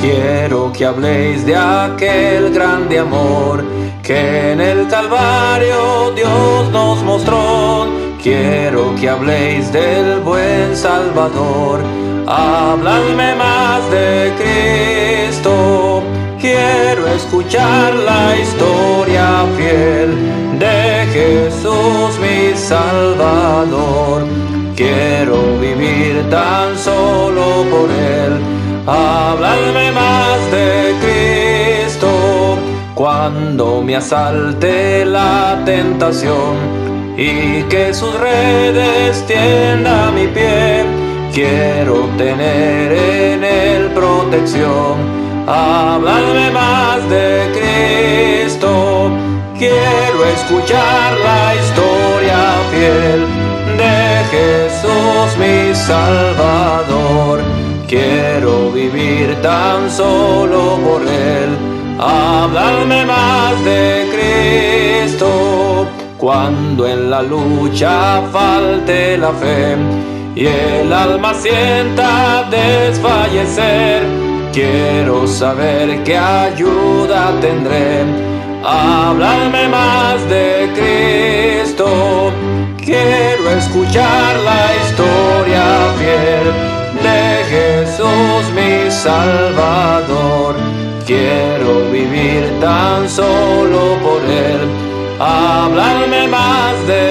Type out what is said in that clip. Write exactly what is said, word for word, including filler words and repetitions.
Quiero que habléis de aquel grande amor que en el Calvario Dios nos mostró. Quiero que habléis del buen Salvador, habladme más de Cristo. Quiero escuchar la historia fiel de Jesús mi Salvador. Quiero vivir tan solo por Él, habladme más de Cristo. Cuando me asalte la tentación y que sus redes tienda mi pie, quiero tener en Él protección, habladme más de Cristo. Quiero escuchar la historia fiel de Jesús mi Salvador. Quiero vivir tan solo por Él, habladme más de Cristo. Cuando en la lucha falte la fe y el alma sienta desfallecer, quiero saber qué ayuda tendré, habladme más de Cristo. Quiero escuchar la historia fiel de Jesús mi Salvador. Quiero vivir tan solo por Él, habladme más de